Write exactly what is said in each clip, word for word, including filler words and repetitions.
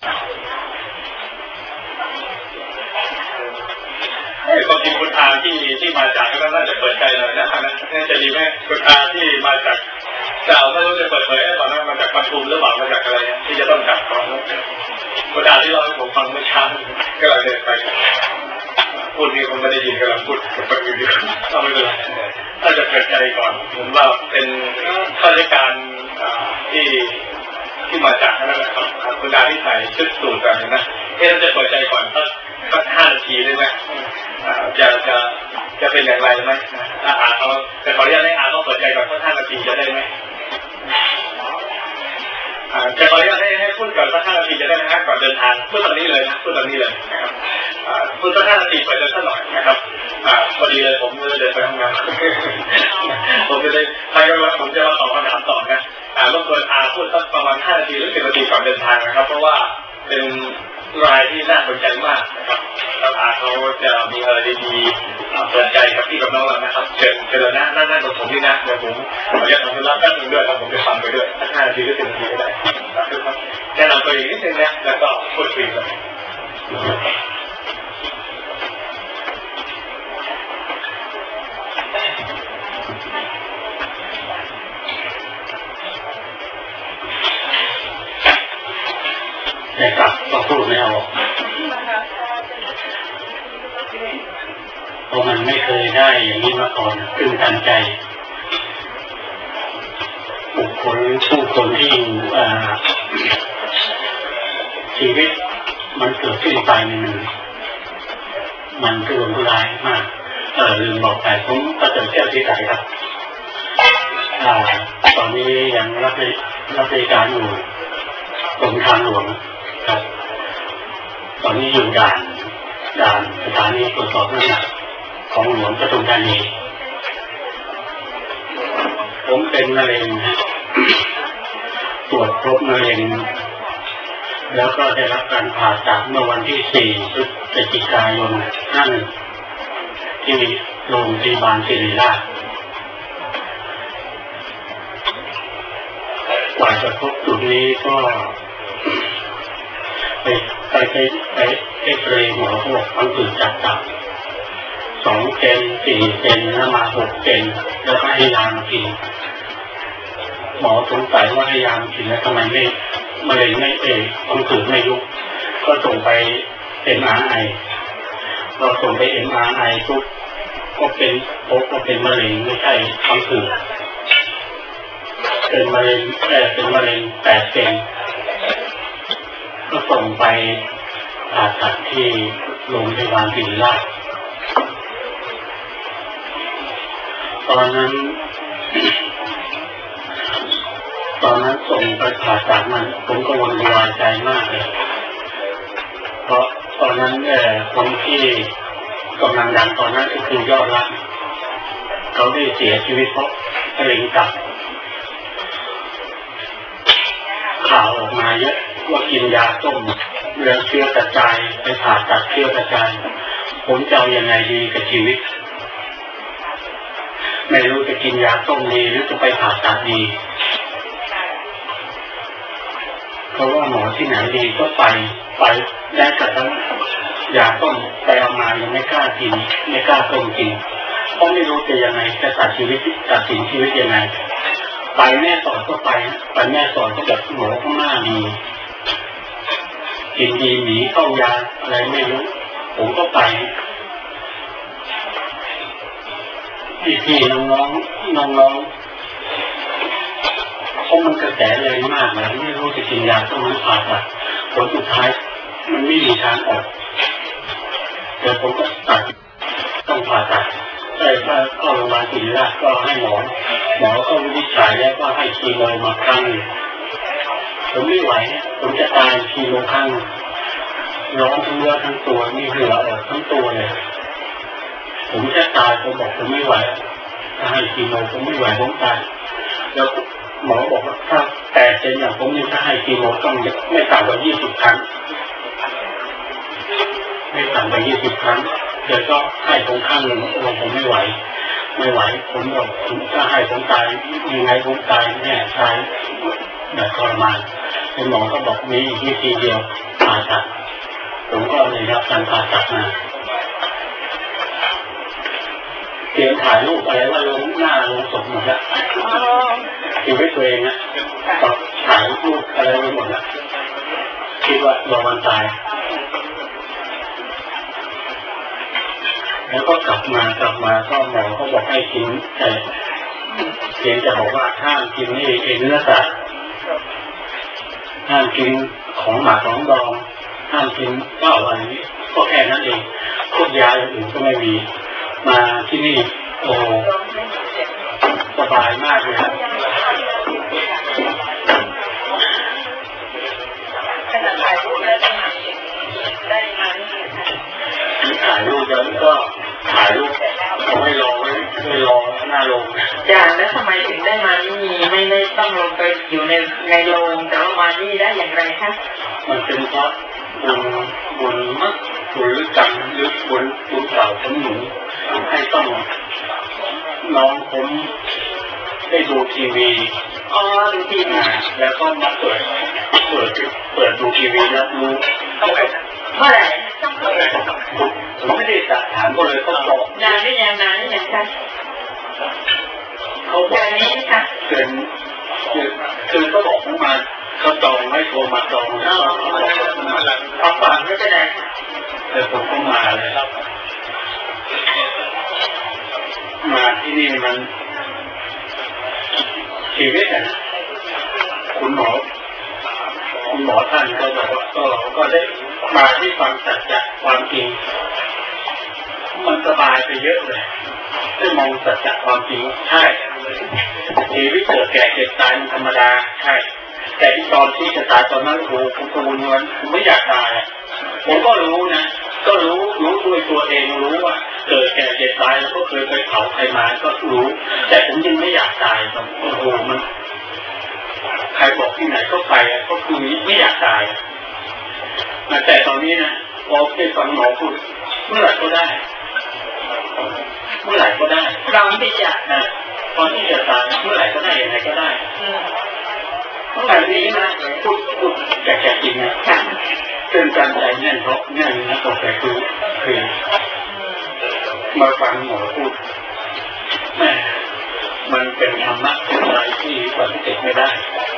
ความจริงคุณอาที่ที่มาจากก็น่าจะเปิดใจหน่อยนะครับนะน่าจะดีไหมคุณอาที่มาจากเจ้าไม่รู้จะเปิดเผยให้ฟังว่ามาจากปทุมหรือเปล่ามาจากอะไรที่จะต้องกลับก่อนคุณอาที่เราให้ผมฟังเมื่อเช้าก็เลยเดินไปพูดนี่ผมไม่ได้ยินกำลังพูดกับคนอื่นก็ไม่เป็นไรถ้าจะเปิดใจก่อนผมว่าเป็นข้าราชการที่ที่มาจากนั่นแหละครับคุณอาที่ใส่ชุดสูทกันนะเอ๊ะจะเปิดใจก่อนสักสักห้านาทีได้ไหมจะจะจะเป็นอย่างไรไหมอาอาเขาจะขออนุญาตให้อาเขาเปิดใจก่อนสักห้านาทีจะได้ไหมจะขออนุญาตให้ให้พูดก่อนสักห้านาทีจะได้ไหมครับก่อนเดินทางพูดตอนนี้เลยนะพูดตอนนี้เลยนะครับพูดสักห้านาทีเปิดใจสักหน่อยนะครับพอดีเลยผมจะเดินไปทำงานผมจะได้ใครก็ว่าผมจะมาตอบคำถามต่อนะรบกวนอาพูดสักประมาณห้านาทีหรือสิบนาทีก่อนเดินทางนะครับเพราะว่าเป็นรายที่น่าสนใจมากนะครับแล้วอาเขาจะมีอะไรดีๆเปิดใจกับพี่กับน้องเรานะครับเชิญเชิญนะนั่นนั่นกับผมนี่นะเดี๋ยวผมขออนุญาตทำธุระแป๊บนึงด้วยครับผมจะฟังไปด้วยสักห้านาทีหรือสิบนาทีก็ได้ครับแนะนำตัวเองนิดนึงนะแล้วก็พูดคุยกันแต่กลับก็พูดไม่ออกเพราะมันไม่เคยได้อย่างนี้มาก่อนตื่นตันใจบุคคลผู้คนที่อยู่ชีวิตมันเกิดขึ้นไปมันมันทุรนทุรายมากเออลืมบอกไปผมก็เจอเจ้าที่ไหนครับตอนนี้ยังรับรับราชการอยู่กรมทางหลวงครับตอนนี้อยู่ด่านด่านสถานีตรวจสอบน้ำหนักของหลวงปทุมธานีผมเป็นมะเร็งนะตรวจพบมะเร็งแล้วก็ได้รับการผ่าตัดเมื่อวันที่สี่พฤศจิกายนนั่นที่โรงพยาบาลศิริราชกว่าจะพบจุดนี้ก็ไปไปไปไปเอ็กซเรย์หมอเขาบอกต้องตื่นจับตับสองเซนสี่เซนแล้วมาหกเซนแล้วก็ให้ยามากินหมอสงสัยว่าให้ยามากินแล้วทำไมไม่มะเร็งไม่เอ่ยต้องตื่นไม่ยุบก็ส่งไปเอ็มอาร์ไอเราส่งไปเอ็มอาร์ไอปุ๊บก็เป็นพบก็เป็นมะเร็งไม่ใช่ต้องตื่นเป็นมะเร็งแต่เป็นมะเร็งแปดเซนก็ส่งไปผ่าตัดที่โรงพยาบาลศิริราชตอนนั้นตอนนั้นส่งไปผ่าตัดมันผมก็วนวายใจมากเลยเพราะตอนนั้นเอ่อคนที่กำลังดังตอนนั้นก็คือยอดรักเขาได้เสียชีวิตเพราะมะเร็งตับข่าวออกมาเยอะว่ากินยาต้มแล้วเชื้อกระจายไปผ่าตัดเชื้อกระจายผมจะเอายังไงดีกับชีวิตไม่รู้จะกินยาต้มดีหรือจะไปผ่าตัดดีเพราะว่าหมอที่ไหนดีก็ไปไปได้แต่ทั้งยาต้มไปเอามายังไม่กล้ากินไม่กล้าต้มกินเพราะไม่รู้จะยังไงจะตัดชีวิตตัดสินชีวิตยังไงไปแม่สอนก็ไปไปแม่สอนก็แบบหมอข้างหน้าดีกินดีหนีเข้ายาอะไรไม่รู้ผมก็ไปพี่พี่น้องน้องน้องๆเขามันกระแสแรงมากเลยไม่รู้จะกินยาต้องมันผ่าตัดผลสุดท้ายมันไม่มีทางออกเดี๋ยวผมก็ตัดต้องผ่าตัดได้ก็เข้าโรงพยาบาลศิริราชก็ให้หมอหมอก็วินิจฉัยแล้วก็ให้คีโมมาครั้งผมไม่ไหวผมจะตายคีโมครั้งร้อนทั้งเนื้อทั้งตัวนี่เหงื่อออกทั้งตัวเลยผมจะตายผมบอกผมไม่ไหวถ้าให้คีโมผมไม่ไหวผมตายแล้วหมอบอกว่าถ้าแต่เซนอย่างผมนี่ถ้าให้คีโมต้องไม่ต่ำกว่ายี่สิบครั้งไม่ต่ำกว่ายี่สิบครั้งเดี๋ยวก็ให้ผมข้างหนึ่งโอ้ผมไม่ไหวไม่ไหวผมบอกผมถ้าให้ผมตายยังไงผมตายแน่ตายแบบทรมานคุณหมอก็บอกมีอีกวิธีเดียวผ่าตัดผมก็เลยรับการผ่าตัดมาเตรียมถ่ายรูปอะไรว่าลงหน้าลงศพหมดแล้วอยู่ให้ตัวเองนะตอนถ่ายรูปอะไรไปหมดแล้วคิดว่ารอวันตายแล้วก็กลับมากลับมาก็หมอเขาบอกให้กินแต่เพียงจะบอกว่าห้ามกินนี่เองเนื้อสัตว์ห้ามกินของหมักของดองห้ามกินเหล้าอะไรนี้ก็แค่นั้นเองพวกยาอื่นก็ไม่มีมาที่นี่โอ้สบายมากเลยครับขนาดถ่ายรูปแล้วได้มาได้มาถ่ายรูปแล้วก็ถ่ายรูปเอาไว้รอไว้ไม่รอหน้าลงจานแล้วทำไมถึงได้มานี่ไม่ได้ต้องลงไปอยู่ในในโรงแต่ว่ามานี่ได้อย่างไรคะมันเป็นเพราะบุญบุญมักบุญหรือกรรมหรือบุญบุญเก่าของหนูให้ต้องน้องผมได้ดูทีวีอ๋อดูทีวีแล้วก็มาเปิดเปิดเปิดดูทีวีแล้วรู้เมื่อไหร่ผมไม่ได้ถามก็เลยเขาบอกนานไม่นานนี่อย่างไรเขาบอกนี้ค่ะเกินคือก็บอกผมมาเขาจองไม่โทรมาจองแล้วเขาบอกมาแล้วเอาฝากไม่เป็นไรแต่ผมก็มาเลยมาที่นี่มันชีวิตอ่ะคุณหมอคุณหมอท่านก็บอกว่าก็ก็ได้มาที่ฟังสัจจะความจริงมันสบายไปเยอะเลยได้มองสัจจะความจริงใช่ชีวิตเกิดแก่เจ็บตายมันธรรมดาใช่แต่ที่ตอนที่จะตายตอนนั้นโอ้ผมกังวลว่าผมไม่อยากตายผมก็รู้นะก็รู้รู้ด้วยตัวเองรู้ว่าเกิดแก่เจ็บตายแล้วก็เคยไปเผาใครมาก็รู้แต่ผมยังไม่อยากตายโอ้โหมันใครบอกที่ไหนก็ไปก็คือไม่อยากตายแต่ตอนนี้นะพอไปฟังหมอพูดเมื่อไหร่ก็ได้เมื่อไหร่ก็ได้เราที่จะนะตอนที่จะตายเมื่อไหร่ก็ได้ยังไงก็ได้เมื่อไหร่นี้นะพูดพูดแก่ๆจริงนะเป็นการใจแน่นเพราะแน่นนะก็แต่คือคือมาฟังหมอพูดแม่มันเป็นธรรมะอะไรที่ปฏิเสธไม่ได้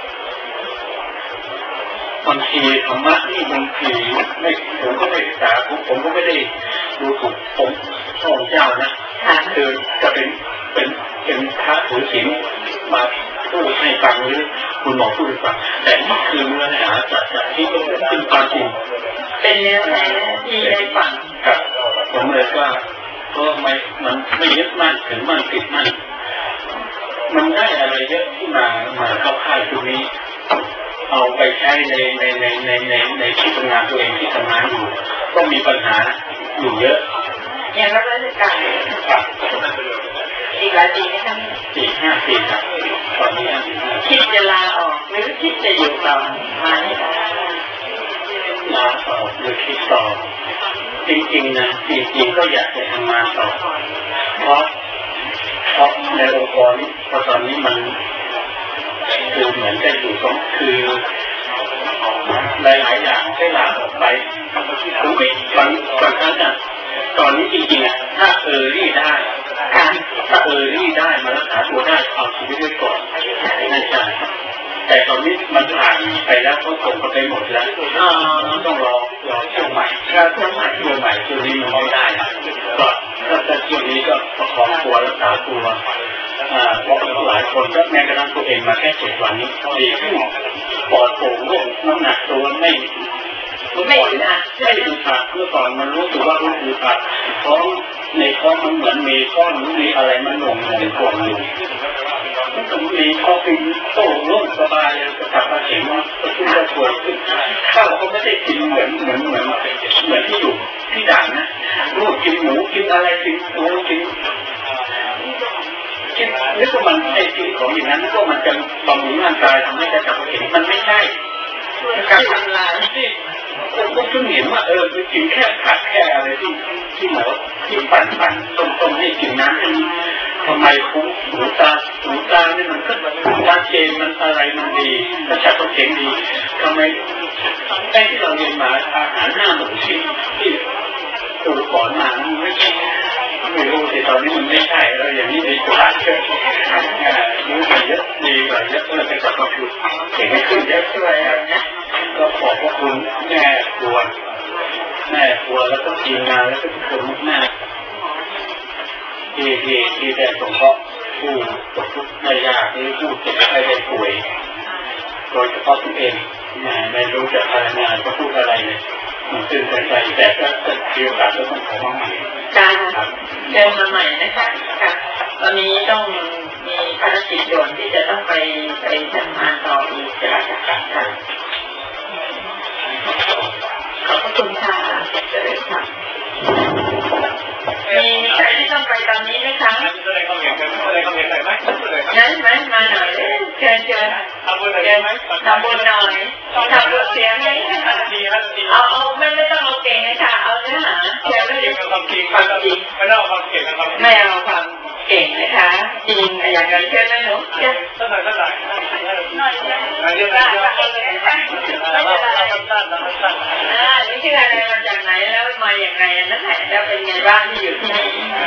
บางทีธรรมะนี่บางทีไม่ผมก็ไม่ศึกษาผมผมก็ไม่ได้ดูถูกผมพระองค์เจ้านะคือจะเป็นเป็นเป็นพระถือศีลมาพูดให้ฟังหรือคุณหมอพูดให้ฟังแต่นี่คือเนื้อหาจากที่เป็นความจริงเป็นเนื้อหาที่ได้ฟังครับผมเลยว่าก็ไม่มันไม่ยึดมั่นถึงมั่นติดมั่นมันได้อะไรเยอะที่มามาเข้าค่ายตรงนี้เอาไปใช้ในในในในในในที่ทำงานตัวเองที่ทำงานอยู่ก็มีปัญหาอยู่เยอะอย่างรับราชการอีกหลายปีไหมคะสี่ห้าปีครับตอนนี้คิดจะลาออกหรือคิดจะอยู่ต่อมาเนี่ยลาออกหรือคิดต่อจริงๆนะจริงๆก็อยากจะทำงานต่อเพราะเพราะในองค์กรตอนนี้มันคือเหมือนได้อยู่ตรงคือหลายๆอย่างให้ลาออกไปผมไม่บางบางครั้งอ่ะตอนนี้จริงๆอ่ะถ้าเออรี่ได้ถ้าเออรี่ได้มารักษาตัวได้เอาชีวิตไว้ก่อนนั่นใช่แต่ตอนนี้มันผ่านไปแล้วเขาส่งไปหมดแล้วต้องรอรอเที่ยวใหม่ถ้าเที่ยวใหม่เที่ยวใหม่เที่ยวนี้มันไม่ได้ก็ถ้าเที่ยวนี้ก็ประคองตัวรักษาตัวเพราะหลายคนก็แม้กระทั่งตัวเองมาแค่เจ็ดวันนี้ดีขึ้นปอดโปร่งโล่งน้ำหนักตัวไม่ไม่อึดอัดไม่อึดอัดเมื่อก่อนมันรู้สึกว่ารู้อึดอัดท้องในท้องมันเหมือนมีก้อนหรือมีอะไรมันหน่วงหน่วงกดอยู่มันต้องมีข้อกินโต้โล่งสบายกระตับกระเฉงกระชุ่มกระชวยขึ้นข้าวก็ไม่ได้กินเหมือนเหมือนเหมือนเหมือนที่อยู่ที่ด่านนะลูกกินหมูกินอะไรกินโอ้กินกินนึกว่ามันไอ้กินของอย่างนั้นนึกว่ามันจะบำรุงร่างกายทำให้กระตับกระเฉงมันไม่ใช่การทำลายที่ผมก็เพิ่งเห็นว่าเออคือกินแค่ผักแค่อะไรที่ที่หมอที่ปั่นปั่นต้มต้มให้กินน้ำมันทำไมคุ้มหูตาหูตาเนี่ยมันก็ตาเจนมันอะไรมันดีกระฉับกระเฉงดีทำไมไอ้ที่เราเรียนมาอาหารหน้าหมูที่ที่ตัวสอนมามันไม่ใช่ไม่รู้สิตอนนี้มันไม่ใช่แล้วอย่างนี้ดีกว่าเยอะรู้ไปเยอะดีกว่าเยอะเลยจะกลับมาคือเก่งขึ้นเยอะด้วยนะก็ขอบพระคุณแม่ครัวแม่ครัวแล้วก็ทีมงานแล้วก็ทุกคนมากที่ที่ที่ได้ส่งเคราะห์ผู้ตกทุกข์ได้ยากหรือผู้เจ็บไข้ได้ป่วยโดยเฉพาะตัวเองไม่รู้จะอะไรงานก็พูดอะไรเลยมันตื่นเต้นใจแต่ก็จะเกี่ยวกับเรื่องของมาใหม่การเดินมาใหม่นะคะค่ะตอนนี้ต้องมีภารกิจด่วนที่จะต้องไปไปทำงานต่ออีกค่ะค่ะขอบคุณค่ะเจริญค่ะมีใครที่ต้องไปตอนนี้ไหมคะจะได้เข้าเรียนกันจะได้เข้าเรียนได้ไหมงั้นไหมมาหน่อยเลยเชิญเชิญทำบุญหน่อยไหมทำบุญหน่อยทำบุญเสียงให้เอาเอาไม่ไม่ต้องเอาเก่งนะคะเอาเนื้อหาเชียร์ไม่ได้ความจริงความจริงไม่ต้องเอาความเก่งนะครับไม่เอาความเก่งนะคะจริงอย่างนั้นเชื่อไหมหนูเท่าไหร่เท่าไหร่หน่อยหน่อยเยอะเยอะไม่เป็นไรอ่านี่ชื่ออะไรมาจากไหนแล้วมาอย่างไรนั่นแหละแล้วเป็นไงบ้างที่อยู่ที่นี่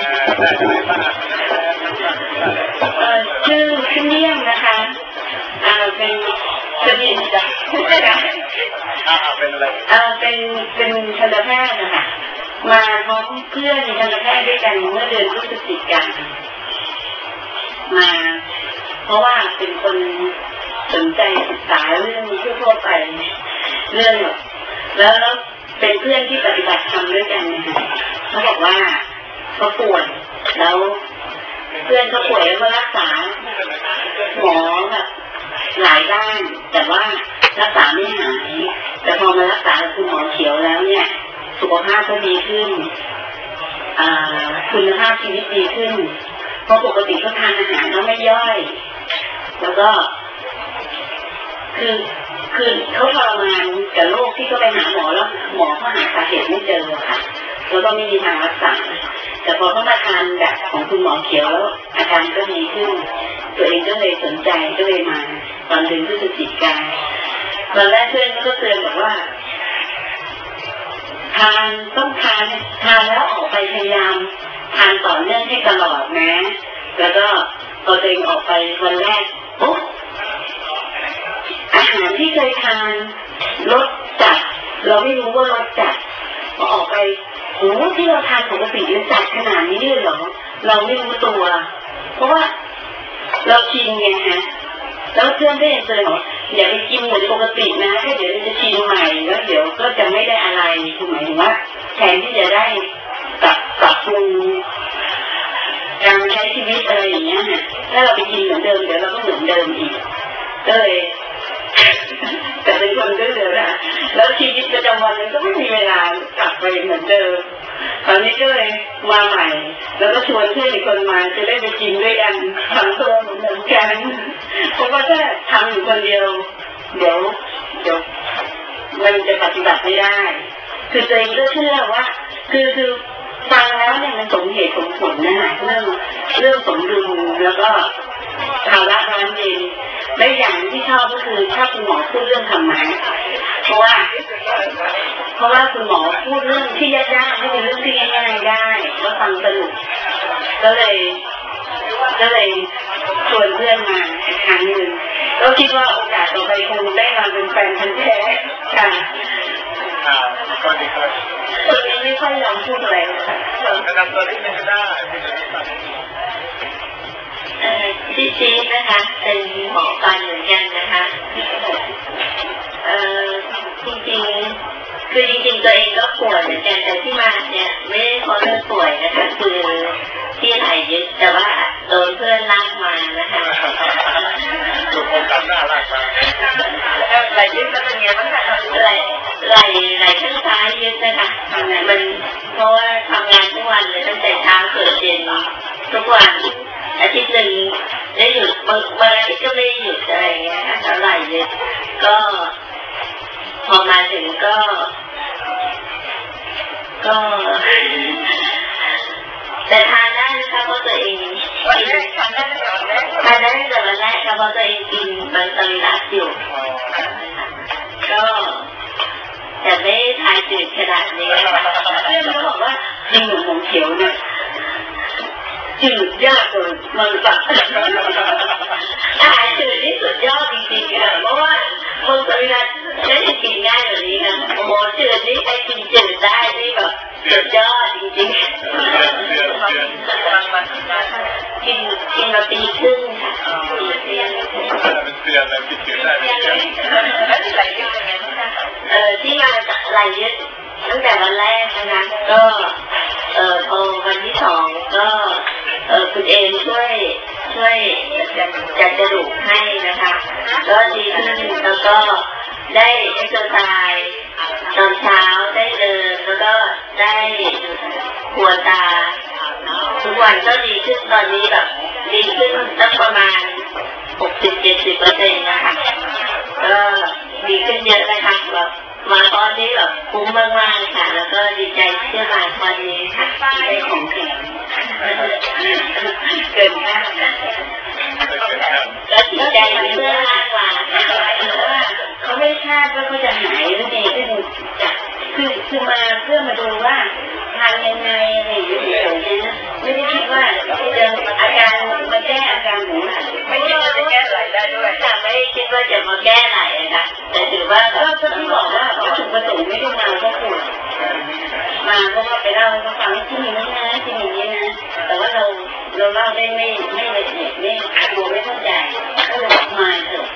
ชื่อชื่อเลี่ยมนะคะอ่าเป็นสนิทจ้ะอ่าเป็นอะไรอ่าเป็นเป็นทันตแพทย์นะคะมาพร้อมเพื่อนทันตแพทย์ด้วยกันเมื่อเดือนพฤศจิกายนมาเพราะว่าเป็นคนสนใจศึกษาเรื่องทั่วไปเรื่องแล้วแล้วเป็นเพื่อนที่ปฏิบัติธรรมด้วยกันเขาบอกว่าเขาป่วยแล้วเพื่อนเขาป่วยแล้วมารักษาหมอแบบหลายด้านแต่ว่ารักษาไม่หายแต่พอมารักษาคุณหมอเขียวแล้วเนี่ยสุขภาพก็ดีขึ้นคุณภาพชีวิตดีขึ้นเพราะปกติเขาทานอาหารเขาไม่ย่อยแล้วก็คือคือเขาทรมานกับโรคที่เขาไปหาหมอแล้วหมอเขาหาสาเหตุไม่เจอค่ะแล้วก็ไม่มีทางรักษาแต่พอเขามาทานแบบของคุณหมอเขียวแล้วอาการก็ดีขึ้นตัวเองก็เลยสนใจก็เลยมาตอนเดือนพฤศจิกายนตอนแรกเพื่อนก็เตือนบอกว่าทานต้องทานทานแล้วออกไปพยายามทานต่อเนื่องให้ตลอดนะแล้วก็พอตัวเองออกไปวันแรกโอ้อาหารที่เคยทานรสจัดเราไม่รู้ว่ารสจัดพอออกไปโอ้ที่เราทานปกติมันจัดขนาดนี้เลยเหรอเราไม่รู้ตัวเพราะว่าเราชินไงฮะแล้วเพื่อนได้เตือนว่าอย่าไปกินเหมือนปกตินะถ้าเดี๋ยวจะชินใหม่แล้วเดี๋ยวก็จะไม่ได้อะไรคือหมายถึงว่าแทนที่จะได้ปรับปรับปรุงการใช้ชีวิตอะไรอย่างเงี้ยฮะถ้าเราไปกินเหมือนเดิมเดี๋ยวเราก็เหมือนเดิมอีกก็เลยแต่เป็นคนก็เลยนะแล้วชีวิตประจำวันมันก็ไม่มีเวลากลับไปเหมือนเดิมตอนนี้ก็เลยมาใหม่แล้วก็ชวนเพื่อนอีกคนมาจะได้ไปกินด้วยกันทำตัวเหมือนกันเพราะว่าถ้าทำอยู่คนเดียวเดี๋ยวเดี๋ยวมันจะปฏิบัติไม่ได้คือตัวเองก็เชื่อว่าคือคือฟังแล้วเนี่ยมันสมเหตุสมผลนะฮะเรื่องเรื่องสมดุลแล้วก็ภาวะร้อนเย็นและอย่างที่ชอบก็คือชอบคุณหมอพูดเรื่องธรรมะเพราะว่าเพราะว่าคุณหมอพูดเรื่องที่ยากๆให้เป็นเรื่องที่ง่ายๆได้แล้วฟังสนุกก็เลยก็เลยชวนเพื่อนมาอีกครั้งหนึ่งก็คิดว่าโอกาสต่อไปคงได้มาเป็นแฟนพันธุ์แท้ค่ะอ่าก็ดีครับตัวนี้ไม่ค่อยยอมพูดอะไรค่ะแนะนำตัวนี้ไม่ได้ที่จีนนะคะเป็นหมอฟันเหมือนกันนะคะเอ่อจริงๆคือจริงๆตัวเองก็ป่วยเหมือนกันแต่ที่มาเนี่ยไม่ได้เพราะเรื่องป่วยนะคะคือที่ไหลยึดแต่ว่าโดนเพื่อนลากมานะคะถูกคนตัดหน้าลากมาไหลยึดแล้วเป็นไงบ้างคะไหลไหลไหลข้างซ้ายยึดนะคะทำงานมันเพราะว่าทำงานทุกวันเลยตั้งแต่เช้าเกิดเย็นทุกวันอาทิตย์หนึ่งได้หยุดบางบางอาทิตย์ก็ไม่หยุดอะไรเงี้ยค่ะเท่าไหร่เลยก็พอมาถึงก็ก็แต่ทานได้นะคะเพราะตัวเองทานได้ทานได้แต่วันแรกค่ะเพราะตัวเองกินมันตรีรัสอยู่ก็แต่ไม่ทายจืดขนาดนี้เพื่อนเขาบอกว่าจริงหรือผมเขียวเนี่ยจืดยากเลยมันแบบอาหารจืดที่สุดยอดจริงๆค่ะเพราะว่ามึงเป็นการไม่ได้กินง่ายแบบนี้นะโอ้โหจืดนี่ใครกินจืดได้นี่แบบสุดยอดจริงๆกินกินมาปีครึ่งค่ะเป็นเตือนเลยกินจืดได้เป็นเตือนแล้วที่ไหลยึดเป็นไงบ้างคะเออที่มาจากไหลยึดตั้งแต่วันแรกนะคะก็เออพอวันที่สองก็เออคุณเองช่วยช่วยจัดกระดูกให้นะคะก็ดีขึ้นแล้วก็ได้เอ็กซ์ไซส์ตอนเช้าได้เดินแล้วก็ได้หัวตาทุกวันก็ดีขึ้นตอนนี้แบบดีขึ้นตั้งประมาณหกสิบเจ็ดสิบเปอร์เซ็นต์นะคะก็ดีขึ้นเยอะนะคะแบบมาตอนนี้แบบคุ้มมากๆค่ะแล้วก็ดีใจที่ได้มาตอนนี้ค่ะได้ของแถมเกินมากนะแล้วดีใจเพื่อนมากกว่าว่าเขาไม่คาดว่าเขาจะหายหรือดีขึ้นจากคือคือมาเพื่อมาดูว่าทานยังไงอะไรอย่างเงี้ยไม่ได้คิดว่าจะอาการมาแก้อาการหนูไม่คิดว่าจะแก้ไหลได้ด้วยแต่ไม่คิดว่าจะมาแก้ไหลนะคะแต่ถือว่าก็ที่บอกว่าวัตถุประสงค์ไม่ได้มาเพราะปวดมาเพราะว่าไปเล่าให้เขาฟังที่นี่นะที่นี่นะแต่ว่าเราเราเล่าได้ไม่ไม่ละเอียดไม่อาจจะไม่เข้าใจก็เลยมาเถอะ